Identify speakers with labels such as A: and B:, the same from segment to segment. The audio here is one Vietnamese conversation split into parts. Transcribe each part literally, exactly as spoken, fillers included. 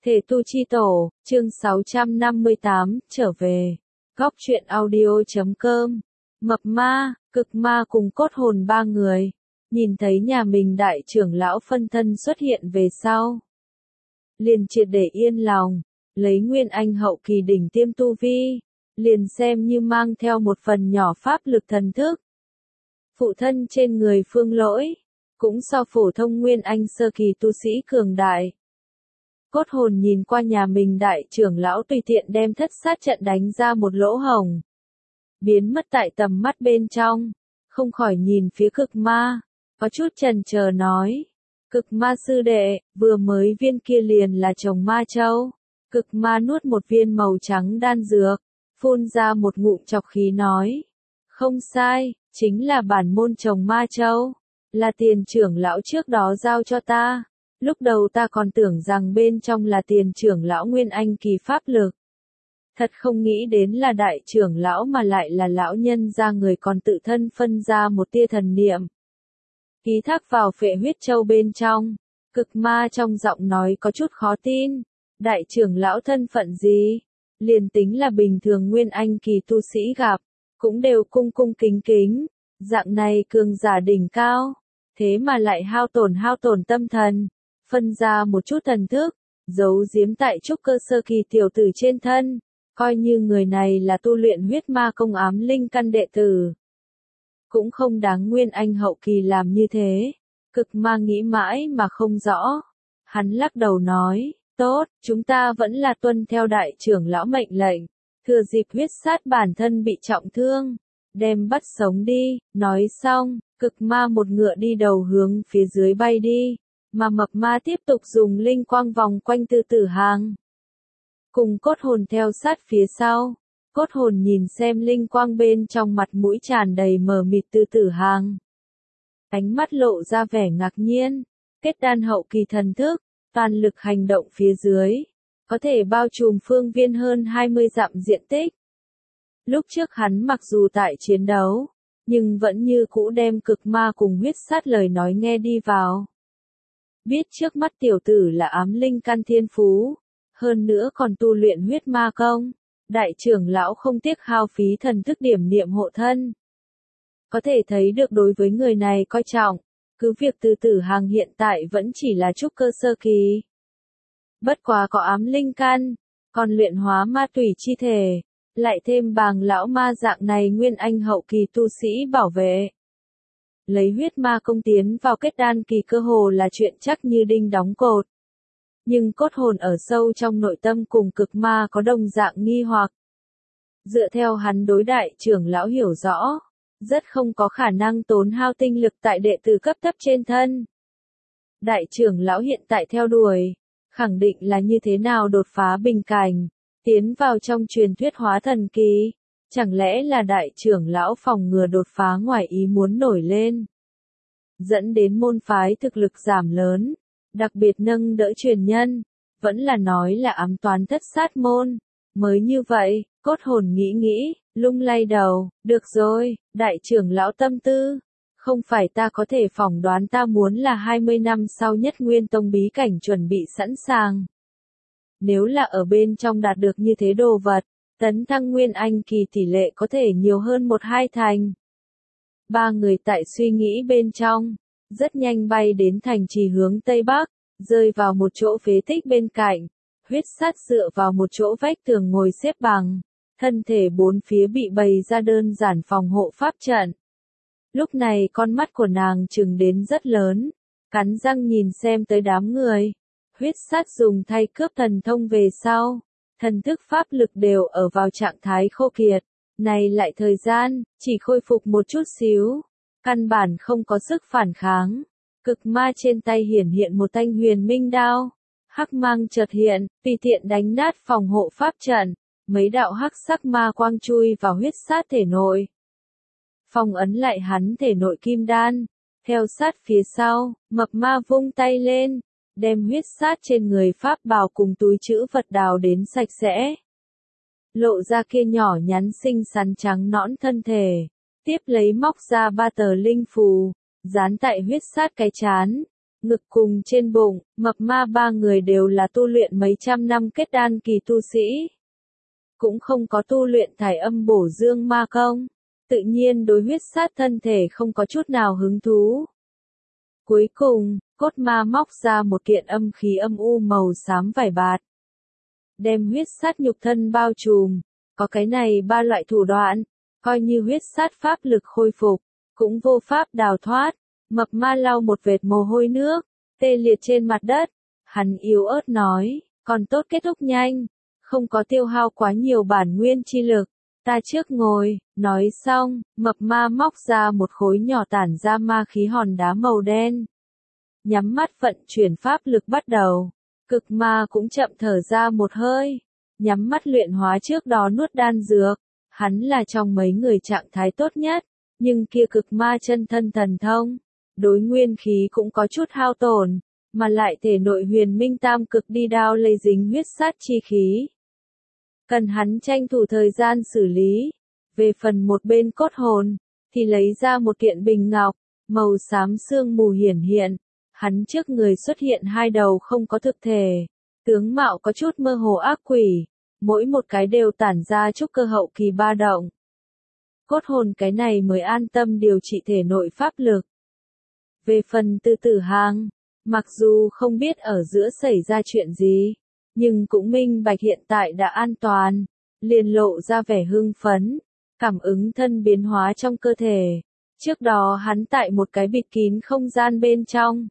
A: Thể tu chi tổ, chương sáu trăm năm mươi tám, trở về. Góc truyện audio chấm com. Mập ma, cực ma cùng cốt hồn ba người. Nhìn thấy nhà mình đại trưởng lão phân thân xuất hiện về sau. Liền triệt để yên lòng. Lấy nguyên anh hậu kỳ đỉnh tiêm tu vi. Liền xem như mang theo một phần nhỏ pháp lực thần thức. Phụ thân trên người Phương Lỗi. Cũng so phổ thông nguyên anh sơ kỳ tu sĩ cường đại. Cốt hồn nhìn qua nhà mình đại trưởng lão tùy tiện đem thất sát trận đánh ra một lỗ hổng. Biến mất tại tầm mắt bên trong. Không khỏi nhìn phía cực ma. Có chút chần chờ nói. Cực ma sư đệ, vừa mới viên kia liền là chồng ma châu. Cực ma nuốt một viên màu trắng đan dược. Phun ra một ngụm chọc khí nói. Không sai, chính là bản môn chồng ma châu. Là tiền trưởng lão trước đó giao cho ta. Lúc đầu ta còn tưởng rằng bên trong là tiền trưởng lão nguyên anh kỳ pháp lực. Thật không nghĩ đến là đại trưởng lão mà lại là lão nhân ra người còn tự thân phân ra một tia thần niệm. Ký thác vào phệ huyết châu bên trong. Cực ma trong giọng nói có chút khó tin. Đại trưởng lão thân phận gì? Liền tính là bình thường nguyên anh kỳ tu sĩ gặp. Cũng đều cung cung kính kính. Dạng này cường giả đỉnh cao. Thế mà lại hao tổn hao tổn tâm thần. Phân ra một chút thần thức, giấu giếm tại trúc cơ sơ kỳ tiểu tử trên thân, coi như người này là tu luyện huyết ma công ám linh căn đệ tử. Cũng không đáng nguyên anh hậu kỳ làm như thế, cực ma nghĩ mãi mà không rõ. Hắn lắc đầu nói, tốt, chúng ta vẫn là tuân theo đại trưởng lão mệnh lệnh, thừa dịp huyết sát bản thân bị trọng thương, đem bắt sống đi, nói xong, cực ma một ngựa đi đầu hướng phía dưới bay đi. Mà mập ma tiếp tục dùng linh quang vòng quanh Tư Tử Hàng. Cùng cốt hồn theo sát phía sau. Cốt hồn nhìn xem linh quang bên trong mặt mũi tràn đầy mờ mịt Tư Tử Hàng. Ánh mắt lộ ra vẻ ngạc nhiên. Kết đan hậu kỳ thần thức, toàn lực hành động phía dưới. Có thể bao trùm phương viên hơn hai mươi dặm diện tích. Lúc trước hắn mặc dù tại chiến đấu, nhưng vẫn như cũ đem cực ma cùng huyết sát lời nói nghe đi vào. Biết trước mắt tiểu tử là ám linh căn thiên phú, hơn nữa còn tu luyện huyết ma công, đại trưởng lão không tiếc hao phí thần thức điểm niệm hộ thân. Có thể thấy được đối với người này coi trọng, cứ việc Tư Tử Hàng hiện tại vẫn chỉ là trúc cơ sơ kỳ. Bất quá có ám linh căn, còn luyện hóa ma tùy chi thể, lại thêm bàng lão ma dạng này nguyên anh hậu kỳ tu sĩ bảo vệ. Lấy huyết ma công tiến vào kết đan kỳ cơ hồ là chuyện chắc như đinh đóng cột. Nhưng cốt hồn ở sâu trong nội tâm cùng cực ma có đồng dạng nghi hoặc. Dựa theo hắn đối đại trưởng lão hiểu rõ, rất không có khả năng tốn hao tinh lực tại đệ tử cấp thấp trên thân. Đại trưởng lão hiện tại theo đuổi, khẳng định là như thế nào đột phá bình cảnh, tiến vào trong truyền thuyết hóa thần kỳ. Chẳng lẽ là đại trưởng lão phòng ngừa đột phá ngoài ý muốn nổi lên. Dẫn đến môn phái thực lực giảm lớn, đặc biệt nâng đỡ truyền nhân, vẫn là nói là ám toán thất sát môn. Mới như vậy, cốt hồn nghĩ nghĩ, lung lay đầu, được rồi, đại trưởng lão tâm tư. Không phải ta có thể phỏng đoán ta muốn là hai mươi năm sau nhất nguyên tông bí cảnh chuẩn bị sẵn sàng. Nếu là ở bên trong đạt được như thế đồ vật, tấn thăng nguyên anh kỳ tỷ lệ có thể nhiều hơn một hai thành. Ba người tại suy nghĩ bên trong, rất nhanh bay đến thành trì hướng Tây Bắc, rơi vào một chỗ phế tích bên cạnh. Huyết sát dựa vào một chỗ vách tường ngồi xếp bằng, thân thể bốn phía bị bày ra đơn giản phòng hộ pháp trận. Lúc này con mắt của nàng trừng đến rất lớn, cắn răng nhìn xem tới đám người. Huyết sát dùng thay cướp thần thông về sau. Thần thức pháp lực đều ở vào trạng thái khô kiệt, này lại thời gian, chỉ khôi phục một chút xíu, căn bản không có sức phản kháng. Cực ma trên tay hiển hiện một thanh huyền minh đao, hắc mang chợt hiện, tùy tiện đánh nát phòng hộ pháp trận, mấy đạo hắc sắc ma quang chui vào huyết sát thể nội. Phong ấn lại hắn thể nội kim đan, theo sát phía sau, mập ma vung tay lên. Đem huyết sát trên người pháp bào cùng túi trữ vật đào đến sạch sẽ. Lộ ra kia nhỏ nhắn xinh xắn trắng nõn thân thể. Tiếp lấy móc ra ba tờ linh phù, dán tại huyết sát cái chán. ngực cùng trên bụng, mập ma ba người đều là tu luyện mấy trăm năm kết đan kỳ tu sĩ. Cũng không có tu luyện thải âm bổ dương ma công, tự nhiên đối huyết sát thân thể không có chút nào hứng thú. Cuối cùng, cốt ma móc ra một kiện âm khí âm u màu xám vải bạt. Đem huyết sát nhục thân bao trùm, có cái này ba loại thủ đoạn, coi như huyết sát pháp lực khôi phục, cũng vô pháp đào thoát. Mập ma lau một vệt mồ hôi nước, tê liệt trên mặt đất, hắn yếu ớt nói, còn tốt kết thúc nhanh, không có tiêu hao quá nhiều bản nguyên chi lực, ta trước ngồi, nói xong, mập ma móc ra một khối nhỏ tản ra ma khí hòn đá màu đen. Nhắm mắt vận chuyển pháp lực bắt đầu, cực ma cũng chậm thở ra một hơi, nhắm mắt luyện hóa trước đó nuốt đan dược, hắn là trong mấy người trạng thái tốt nhất, nhưng kia cực ma chân thân thần thông. Đối nguyên khí cũng có chút hao tổn, mà lại thể nội huyền minh tam cực đi đao lây dính huyết sát chi khí. Cần hắn tranh thủ thời gian xử lý. Về phần một bên cốt hồn, thì lấy ra một kiện bình ngọc, màu xám sương mù hiển hiện. Hắn trước người xuất hiện hai đầu không có thực thể, tướng mạo có chút mơ hồ ác quỷ, mỗi một cái đều tản ra chút cơ hậu kỳ ba động. Cốt hồn cái này mới an tâm điều trị thể nội pháp lực. Về phần Từ Tử Hằng, mặc dù không biết ở giữa xảy ra chuyện gì, nhưng cũng minh bạch hiện tại đã an toàn, liền lộ ra vẻ hưng phấn, cảm ứng thân biến hóa trong cơ thể. Trước đó hắn tại một cái bịt kín không gian bên trong,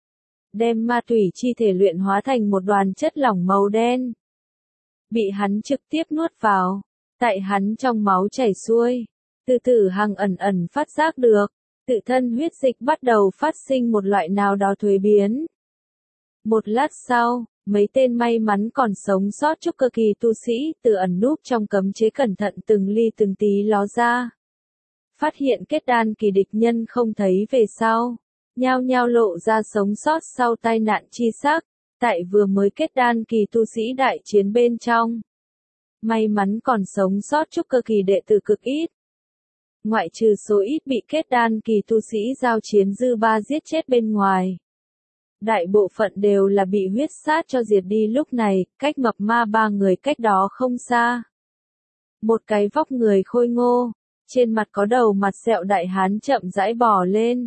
A: đem ma tủy chi thể luyện hóa thành một đoàn chất lỏng màu đen. Bị hắn trực tiếp nuốt vào, tại hắn trong máu chảy xuôi, Từ Tử Hằng ẩn ẩn phát giác được. Tự thân huyết dịch bắt đầu phát sinh một loại nào đó thuế biến. Một lát sau, mấy tên may mắn còn sống sót trúc cơ kỳ tu sĩ từ ẩn núp trong cấm chế cẩn thận từng ly từng tí ló ra. Phát hiện kết đan kỳ địch nhân không thấy về sau, nhao nhao lộ ra sống sót sau tai nạn chi sắc, tại vừa mới kết đan kỳ tu sĩ đại chiến bên trong. May mắn còn sống sót trúc cơ kỳ đệ tử cực ít. Ngoại trừ số ít bị kết đan kỳ tu sĩ giao chiến dư ba giết chết bên ngoài. Đại bộ phận đều là bị huyết sát cho diệt đi lúc này, cách mập ma ba người cách đó không xa. Một cái vóc người khôi ngô, trên mặt có đầu mặt sẹo đại hán chậm rãi bò lên.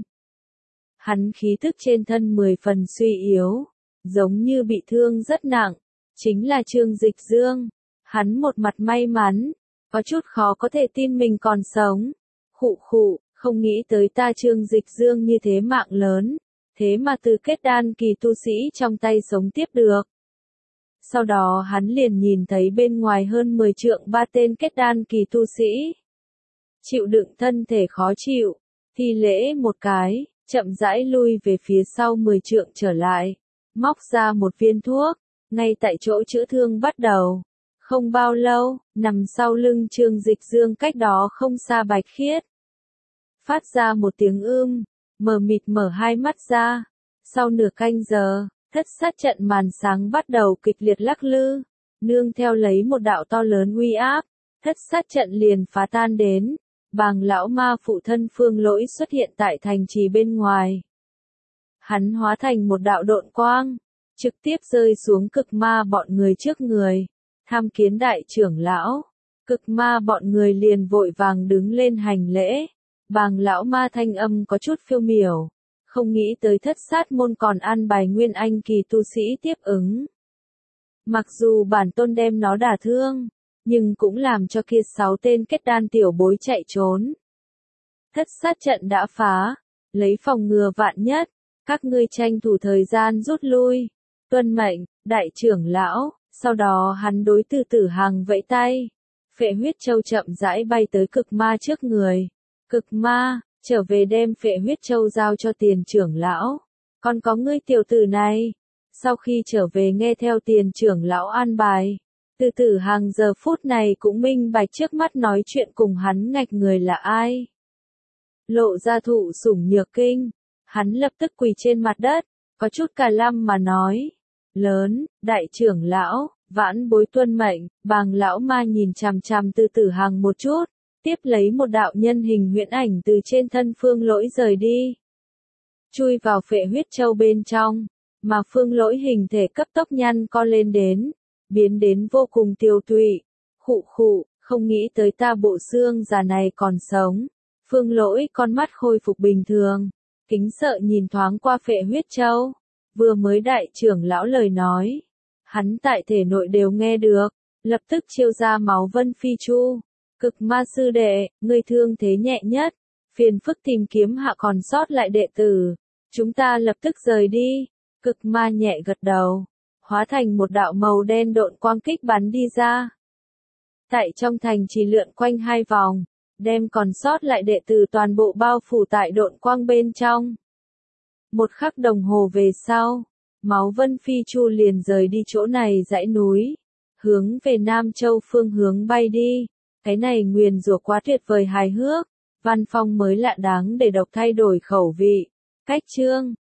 A: Hắn khí thức trên thân mười phần suy yếu, giống như bị thương rất nặng, chính là Trương Dịch Dương. Hắn một mặt may mắn, có chút khó có thể tin mình còn sống. Khụ khụ, không nghĩ tới ta Trương Dịch Dương như thế mạng lớn, thế mà từ kết đan kỳ tu sĩ trong tay sống tiếp được. Sau đó hắn liền nhìn thấy bên ngoài hơn mười trượng ba tên kết đan kỳ tu sĩ. Chịu đựng thân thể khó chịu, thi lễ một cái, chậm rãi lui về phía sau mười trượng trở lại, móc ra một viên thuốc, ngay tại chỗ chữa thương bắt đầu. Không bao lâu, nằm sau lưng Trương Dịch Dương cách đó không xa Bạch Khiết. Phát ra một tiếng ưm, mờ mịt mở hai mắt ra. Sau nửa canh giờ, thất sát trận màn sáng bắt đầu kịch liệt lắc lư, nương theo lấy một đạo to lớn uy áp, thất sát trận liền phá tan đến. Bàng lão ma phụ thân Phương Lỗi xuất hiện tại thành trì bên ngoài. Hắn hóa thành một đạo độn quang, trực tiếp rơi xuống cực ma bọn người trước người. Tham kiến đại trưởng lão, cực ma bọn người liền vội vàng đứng lên hành lễ. Bàng lão ma thanh âm có chút phiêu miểu, không nghĩ tới thất sát môn còn an bài nguyên anh kỳ tu sĩ tiếp ứng. Mặc dù bản tôn đem nó đả thương, nhưng cũng làm cho kia sáu tên kết đan tiểu bối chạy trốn. Thất sát trận đã phá, lấy phòng ngừa vạn nhất, các ngươi tranh thủ thời gian rút lui. Tuân mệnh, đại trưởng lão. Sau đó hắn đối Từ Tử Hằng vẫy tay, phệ huyết châu chậm rãi bay tới cực ma trước người. Cực ma, trở về đem phệ huyết châu giao cho tiền trưởng lão. Còn có ngươi tiểu tử này. Sau khi trở về nghe theo tiền trưởng lão an bài, Từ Tử Hằng giờ phút này cũng minh bạch trước mắt nói chuyện cùng hắn ngạch người là ai. Lộ ra thụ sủng nhược kinh, hắn lập tức quỳ trên mặt đất, có chút cà lăm mà nói. Lớn, đại trưởng lão, vãn bối tuân mệnh. Bàng lão ma nhìn chằm chằm Từ Tử Hằng một chút, tiếp lấy một đạo nhân hình huyễn ảnh từ trên thân Phương Lỗi rời đi. chui vào phệ huyết châu bên trong, mà Phương Lỗi hình thể cấp tốc nhăn co lên đến, biến đến vô cùng tiêu tụy. Khụ khụ, không nghĩ tới ta bộ xương già này còn sống. Phương Lỗi con mắt khôi phục bình thường, kính sợ nhìn thoáng qua phệ huyết châu. Vừa mới đại trưởng lão lời nói, hắn tại thể nội đều nghe được, lập tức chiêu ra máu vân phi chu. Cực ma sư đệ, ngươi thương thế nhẹ nhất, phiền phức tìm kiếm hạ còn sót lại đệ tử, chúng ta lập tức rời đi. Cực ma nhẹ gật đầu, hóa thành một đạo màu đen độn quang kích bắn đi ra. Tại trong thành chỉ lượn quanh hai vòng, đem còn sót lại đệ tử toàn bộ bao phủ tại độn quang bên trong. Một khắc đồng hồ về sau, máu vân phi chu liền rời đi chỗ này dãy núi, hướng về Nam Châu phương hướng bay đi. Cái này nguyền rủa quá tuyệt vời hài hước, văn phong mới lạ đáng để đọc thay đổi khẩu vị. Cách chương